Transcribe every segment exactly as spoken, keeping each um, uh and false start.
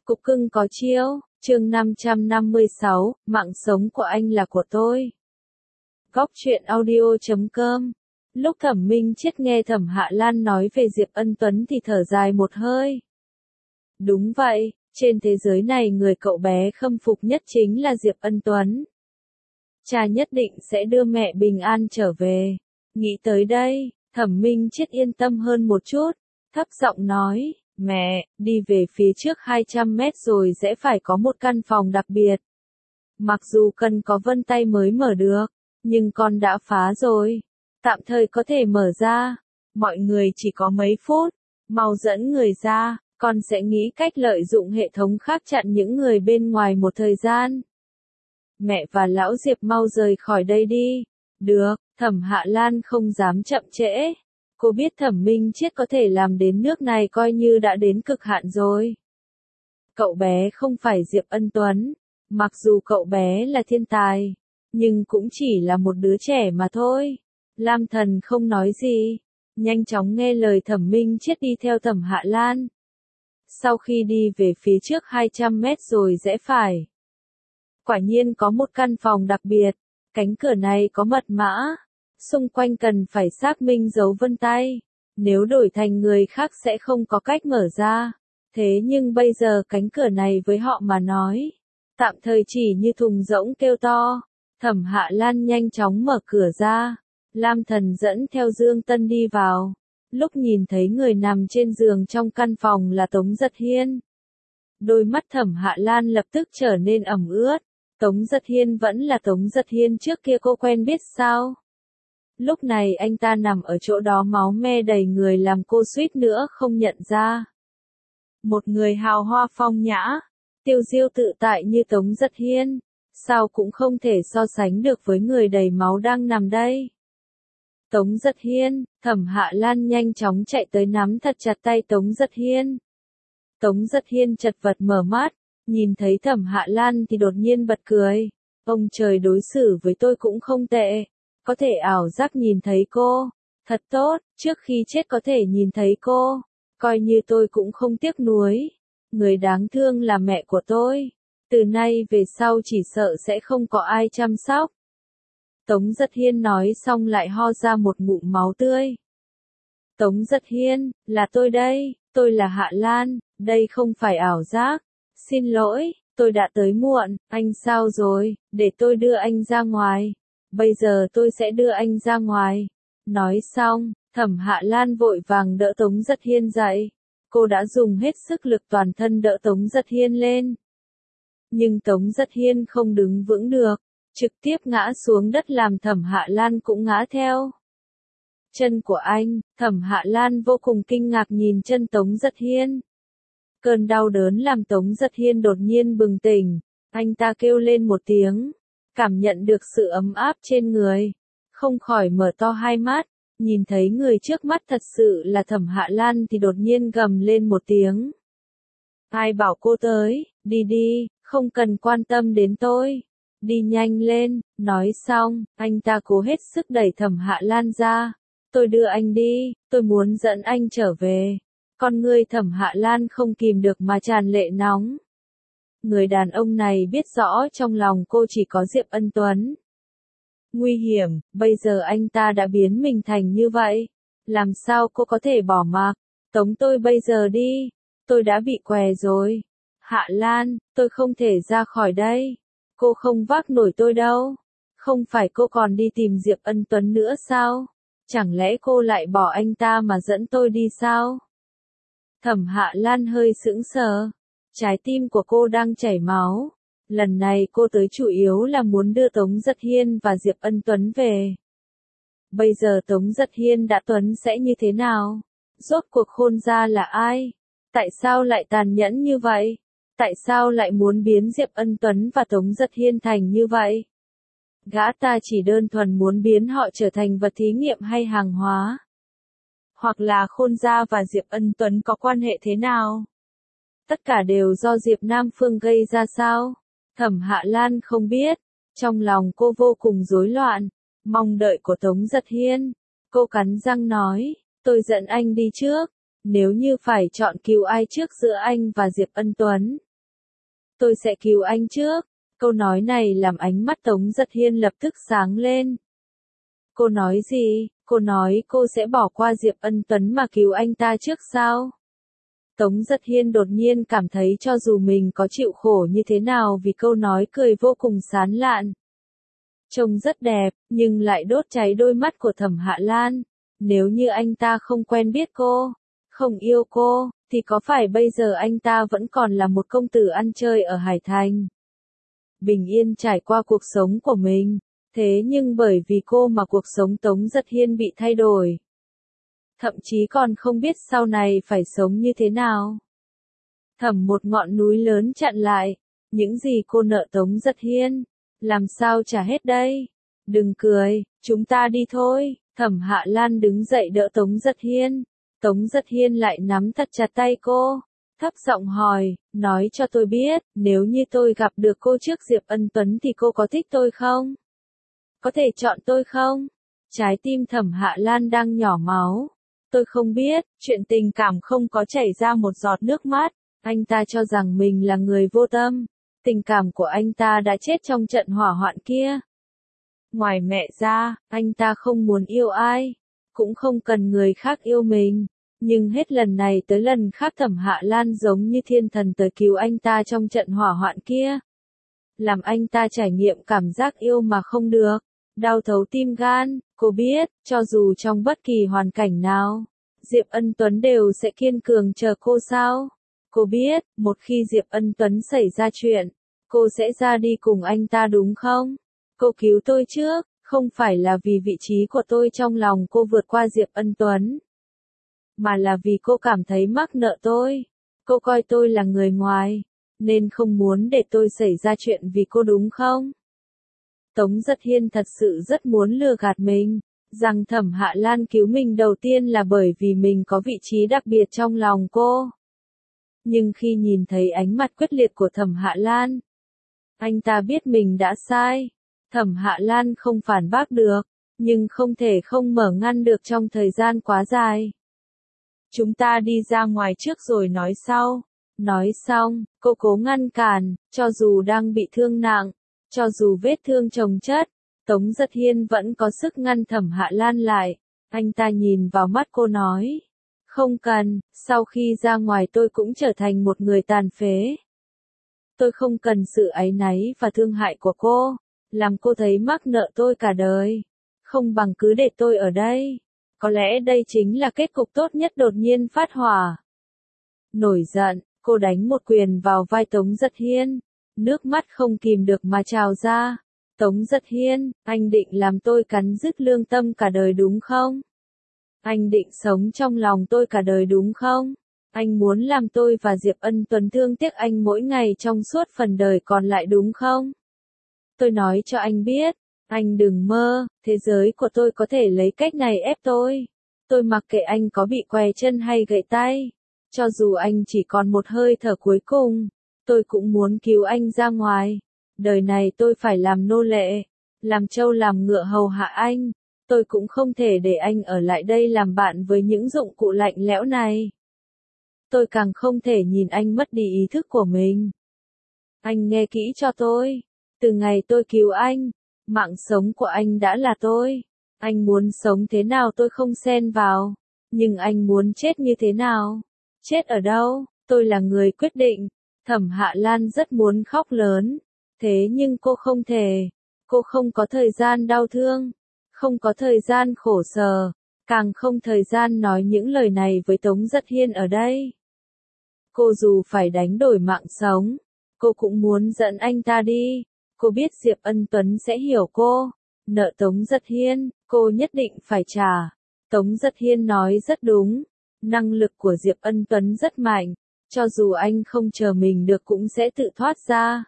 Cục cưng có chiêu, chương năm trăm năm mươi sáu, mạng sống của anh là của tôi. Góc truyện audio chấm com. Lúc Thẩm Minh Chết nghe Thẩm Hạ Lan nói về Diệp Ân Tuấn thì thở dài một hơi. Đúng vậy, trên thế giới này người cậu bé khâm phục nhất chính là Diệp Ân Tuấn. Cha nhất định sẽ đưa mẹ bình an trở về. Nghĩ tới đây, Thẩm Minh Chết yên tâm hơn một chút, thấp giọng nói, mẹ, đi về phía trước hai trăm mét rồi sẽ phải có một căn phòng đặc biệt. Mặc dù cần có vân tay mới mở được, nhưng con đã phá rồi. Tạm thời có thể mở ra. Mọi người chỉ có mấy phút, mau dẫn người ra, con sẽ nghĩ cách lợi dụng hệ thống khác chặn những người bên ngoài một thời gian. Mẹ và lão Diệp mau rời khỏi đây đi. Được, Thẩm Hạ Lan không dám chậm trễ. Cô biết Thẩm Minh Chết có thể làm đến nước này coi như đã đến cực hạn rồi. Cậu bé không phải Diệp Ân Tuấn, mặc dù cậu bé là thiên tài, nhưng cũng chỉ là một đứa trẻ mà thôi. Lam Thần không nói gì, nhanh chóng nghe lời Thẩm Minh Chết đi theo Thẩm Hạ Lan. Sau khi đi về phía trước hai trăm mét rồi rẽ phải. Quả nhiên có một căn phòng đặc biệt, cánh cửa này có mật mã. Xung quanh cần phải xác minh dấu vân tay, nếu đổi thành người khác sẽ không có cách mở ra. Thế nhưng bây giờ cánh cửa này với họ mà nói, tạm thời chỉ như thùng rỗng kêu to. Thẩm Hạ Lan nhanh chóng mở cửa ra, Lam Thần dẫn theo Dương Tân đi vào. Lúc nhìn thấy người nằm trên giường trong căn phòng là Tống Giật Hiên, đôi mắt Thẩm Hạ Lan lập tức trở nên ẩm ướt. Tống Giật Hiên vẫn là Tống Giật Hiên trước kia cô quen biết sao? Lúc này anh ta nằm ở chỗ đó máu me đầy người làm cô suýt nữa không nhận ra. Một người hào hoa phong nhã, tiêu diêu tự tại như Tống Giật Hiên, sao cũng không thể so sánh được với người đầy máu đang nằm đây. Tống Giật Hiên, Thẩm Hạ Lan nhanh chóng chạy tới nắm thật chặt tay Tống Giật Hiên. Tống Giật Hiên chật vật mở mắt, nhìn thấy Thẩm Hạ Lan thì đột nhiên bật cười. Ông trời đối xử với tôi cũng không tệ. Có thể ảo giác nhìn thấy cô, thật tốt, trước khi chết có thể nhìn thấy cô, coi như tôi cũng không tiếc nuối. Người đáng thương là mẹ của tôi, từ nay về sau chỉ sợ sẽ không có ai chăm sóc. Tống Giật Hiên nói xong lại ho ra một ngụm máu tươi. Tống Giật Hiên, là tôi đây, tôi là Hạ Lan, đây không phải ảo giác. Xin lỗi, tôi đã tới muộn, anh sao rồi, để tôi đưa anh ra ngoài. Bây giờ tôi sẽ đưa anh ra ngoài. Nói xong, Thẩm Hạ Lan vội vàng đỡ Tống Giật Hiên dậy. Cô đã dùng hết sức lực toàn thân đỡ Tống Giật Hiên lên. Nhưng Tống Giật Hiên không đứng vững được, trực tiếp ngã xuống đất làm Thẩm Hạ Lan cũng ngã theo. Chân của anh, Thẩm Hạ Lan vô cùng kinh ngạc nhìn chân Tống Giật Hiên. Cơn đau đớn làm Tống Giật Hiên đột nhiên bừng tỉnh, anh ta kêu lên một tiếng. Cảm nhận được sự ấm áp trên người, không khỏi mở to hai mắt, nhìn thấy người trước mắt thật sự là Thẩm Hạ Lan thì đột nhiên gầm lên một tiếng. Ai bảo cô tới, đi đi, không cần quan tâm đến tôi, đi nhanh lên. Nói xong, anh ta cố hết sức đẩy Thẩm Hạ Lan ra. Tôi đưa anh đi, tôi muốn dẫn anh trở về. Con ngươi Thẩm Hạ Lan không kìm được mà tràn lệ nóng. Người đàn ông này biết rõ trong lòng cô chỉ có Diệp Ân Tuấn. Nguy hiểm, bây giờ anh ta đã biến mình thành như vậy. Làm sao cô có thể bỏ mặc? Tống tôi bây giờ đi. Tôi đã bị què rồi. Hạ Lan, tôi không thể ra khỏi đây. Cô không vác nổi tôi đâu. Không phải cô còn đi tìm Diệp Ân Tuấn nữa sao? Chẳng lẽ cô lại bỏ anh ta mà dẫn tôi đi sao? Thẩm Hạ Lan hơi sững sờ. Trái tim của cô đang chảy máu. Lần này cô tới chủ yếu là muốn đưa Tống Giật Hiên và Diệp Ân Tuấn về. Bây giờ Tống Giật Hiên đã Tuấn sẽ như thế nào? Rốt cuộc khôn ra là ai? Tại sao lại tàn nhẫn như vậy? Tại sao lại muốn biến Diệp Ân Tuấn và Tống Giật Hiên thành như vậy? Gã ta chỉ đơn thuần muốn biến họ trở thành vật thí nghiệm hay hàng hóa? Hoặc là Khôn gia và Diệp Ân Tuấn có quan hệ thế nào? Tất cả đều do Diệp Nam Phương gây ra sao? Thẩm Hạ Lan không biết, trong lòng cô vô cùng rối loạn, mong đợi của Tống Giật Hiên. Cô cắn răng nói, tôi dẫn anh đi trước, nếu như phải chọn cứu ai trước giữa anh và Diệp Ân Tuấn, Tôi sẽ cứu anh trước. Câu nói này làm ánh mắt Tống Giật Hiên lập tức sáng lên. Cô nói gì? Cô nói cô sẽ bỏ qua Diệp Ân Tuấn mà cứu anh ta trước sao? Tống Giật Hiên đột nhiên cảm thấy cho dù mình có chịu khổ như thế nào vì câu nói cười vô cùng sán lạn. Trông rất đẹp, nhưng lại đốt cháy đôi mắt của Thẩm Hạ Lan. Nếu như anh ta không quen biết cô, không yêu cô, thì có phải bây giờ anh ta vẫn còn là một công tử ăn chơi ở Hải Thành? Bình yên trải qua cuộc sống của mình, thế nhưng bởi vì cô mà cuộc sống Tống Giật Hiên bị thay đổi. Thậm chí còn không biết sau này phải sống như thế nào. Thẩm một ngọn núi lớn chặn lại, những gì cô nợ Tống Giật Hiên, làm sao trả hết đây? Đừng cười, chúng ta đi thôi. Thẩm Hạ Lan đứng dậy đỡ Tống Giật Hiên. Tống Giật Hiên lại nắm thật chặt tay cô, thấp giọng hỏi, nói cho tôi biết, nếu như tôi gặp được cô trước Diệp Ân Tuấn thì cô có thích tôi không? Có thể chọn tôi không? Trái tim Thẩm Hạ Lan đang nhỏ máu. Tôi không biết, chuyện tình cảm không có chảy ra một giọt nước mắt. Anh ta cho rằng mình là người vô tâm. Tình cảm của anh ta đã chết trong trận hỏa hoạn kia. Ngoài mẹ ra, anh ta không muốn yêu ai, cũng không cần người khác yêu mình. Nhưng hết lần này tới lần khác Thẩm Hạ Lan giống như thiên thần tới cứu anh ta trong trận hỏa hoạn kia. Làm anh ta trải nghiệm cảm giác yêu mà không được, đau thấu tim gan. Cô biết, cho dù trong bất kỳ hoàn cảnh nào, Diệp Ân Tuấn đều sẽ kiên cường chờ cô sao? Cô biết, một khi Diệp Ân Tuấn xảy ra chuyện, cô sẽ ra đi cùng anh ta đúng không? Cô cứu tôi trước, không phải là vì vị trí của tôi trong lòng cô vượt qua Diệp Ân Tuấn, mà là vì cô cảm thấy mắc nợ tôi. Cô coi tôi là người ngoài, nên không muốn để tôi xảy ra chuyện vì cô đúng không? Tống Giật Hiên thật sự rất muốn lừa gạt mình, rằng Thẩm Hạ Lan cứu mình đầu tiên là bởi vì mình có vị trí đặc biệt trong lòng cô. Nhưng khi nhìn thấy ánh mặt quyết liệt của Thẩm Hạ Lan, anh ta biết mình đã sai. Thẩm Hạ Lan không phản bác được, nhưng không thể không mở ngăn được trong thời gian quá dài. Chúng ta đi ra ngoài trước rồi nói sau. Nói xong, cô cố ngăn cản, cho dù đang bị thương nặng, cho dù vết thương chồng chất, Tống Giật Hiên vẫn có sức ngăn Thẩm Hạ Lan lại. Anh ta nhìn vào mắt cô nói, không cần, sau khi ra ngoài tôi cũng trở thành một người tàn phế. Tôi không cần sự áy náy và thương hại của cô, làm cô thấy mắc nợ tôi cả đời. Không bằng cứ để tôi ở đây. Có lẽ đây chính là kết cục tốt nhất. Đột nhiên phát hỏa. Nổi giận, cô đánh một quyền vào vai Tống Giật Hiên. Nước mắt không kìm được mà trào ra. Tống Giật Hiên, anh định làm tôi cắn rứt lương tâm cả đời đúng không? Anh định sống trong lòng tôi cả đời đúng không? Anh muốn làm tôi và Diệp Ân Tuấn thương tiếc anh mỗi ngày trong suốt phần đời còn lại đúng không? Tôi nói cho anh biết, anh đừng mơ, thế giới của tôi có thể lấy cách này ép tôi. Tôi mặc kệ anh có bị què chân hay gãy tay. Cho dù anh chỉ còn một hơi thở cuối cùng, tôi cũng muốn cứu anh ra ngoài. Đời này tôi phải làm nô lệ, làm trâu làm ngựa hầu hạ anh. Tôi cũng không thể để anh ở lại đây làm bạn với những dụng cụ lạnh lẽo này. Tôi càng không thể nhìn anh mất đi ý thức của mình. Anh nghe kỹ cho tôi. Từ ngày tôi cứu anh, mạng sống của anh đã là tôi. Anh muốn sống thế nào tôi không xen vào. Nhưng anh muốn chết như thế nào? Chết ở đâu? Tôi là người quyết định. Thẩm Hạ Lan rất muốn khóc lớn. Thế nhưng cô không thể. Cô không có thời gian đau thương. Không có thời gian khổ sở. Càng không thời gian nói những lời này với Tống Giật Hiên ở đây. Cô dù phải đánh đổi mạng sống, cô cũng muốn dẫn anh ta đi. Cô biết Diệp Ân Tuấn sẽ hiểu cô. Nợ Tống Giật Hiên, cô nhất định phải trả. Tống Giật Hiên nói rất đúng. Năng lực của Diệp Ân Tuấn rất mạnh. Cho dù anh không chờ mình được cũng sẽ tự thoát ra.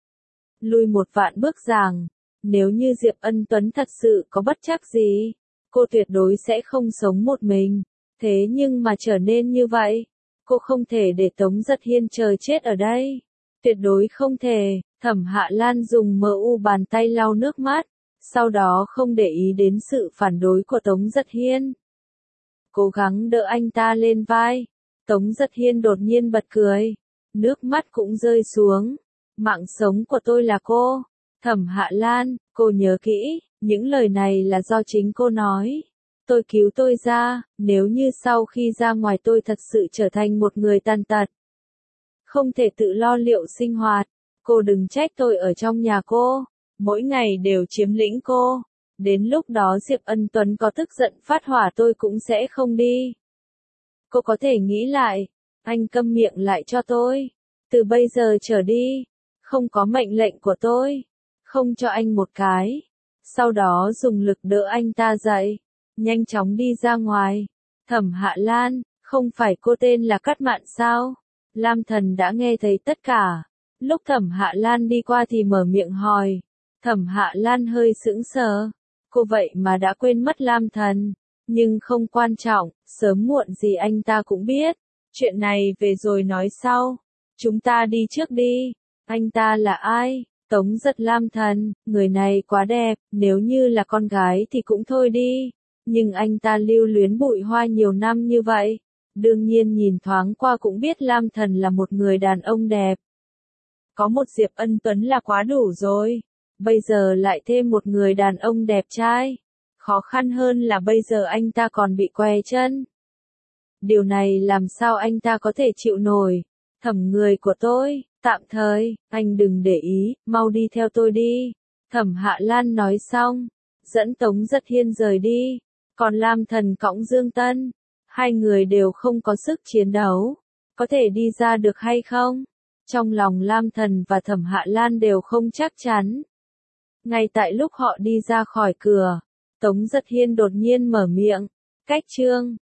Lui một vạn bước rằng, nếu như Diệp Ân Tuấn thật sự có bất trắc gì, cô tuyệt đối sẽ không sống một mình. Thế nhưng mà trở nên như vậy, cô không thể để Tống Giật Hiên chờ chết ở đây. Tuyệt đối không thể. Thẩm Hạ Lan dùng mờ u bàn tay lau nước mắt, sau đó không để ý đến sự phản đối của Tống Giật Hiên. Cố gắng đỡ anh ta lên vai. Tống Giật Hiên đột nhiên bật cười. Nước mắt cũng rơi xuống. Mạng sống của tôi là cô. Thẩm Hạ Lan, cô nhớ kỹ, những lời này là do chính cô nói. Tôi cứu tôi ra, nếu như sau khi ra ngoài tôi thật sự trở thành một người tàn tật. Không thể tự lo liệu sinh hoạt, cô đừng trách tôi ở trong nhà cô, mỗi ngày đều chiếm lĩnh cô. Đến lúc đó Diệp Ân Tuấn có tức giận phát hỏa tôi cũng sẽ không đi. Cô có thể nghĩ lại, anh câm miệng lại cho tôi. Từ bây giờ trở đi, không có mệnh lệnh của tôi, không cho anh một cái. Sau đó dùng lực đỡ anh ta dậy, nhanh chóng đi ra ngoài. Thẩm Hạ Lan, không phải cô tên là Cát Mạn sao? Lam Thần đã nghe thấy tất cả. Lúc Thẩm Hạ Lan đi qua thì mở miệng hỏi. Thẩm Hạ Lan hơi sững sờ. Cô vậy mà đã quên mất Lam Thần. Nhưng không quan trọng, sớm muộn gì anh ta cũng biết. Chuyện này về rồi nói sau. Chúng ta đi trước đi. Anh ta là ai? Tống Giật. Lam Thần, người này quá đẹp, nếu như là con gái thì cũng thôi đi. Nhưng anh ta lưu luyến Bụi Hoa nhiều năm như vậy. Đương nhiên nhìn thoáng qua cũng biết Lam Thần là một người đàn ông đẹp. Có một Diệp Ân Tuấn là quá đủ rồi. Bây giờ lại thêm một người đàn ông đẹp trai. Khó khăn hơn là bây giờ anh ta còn bị què chân. Điều này làm sao anh ta có thể chịu nổi? Thẩm người của tôi, tạm thời, anh đừng để ý, mau đi theo tôi đi. Thẩm Hạ Lan nói xong, dẫn Tống Giật Hiên rời đi. Còn Lam Thần cõng Dương Tân, hai người đều không có sức chiến đấu. Có thể đi ra được hay không? Trong lòng Lam Thần và Thẩm Hạ Lan đều không chắc chắn. Ngay tại lúc họ đi ra khỏi cửa, Tống Giật Hiên đột nhiên mở miệng. Cách chương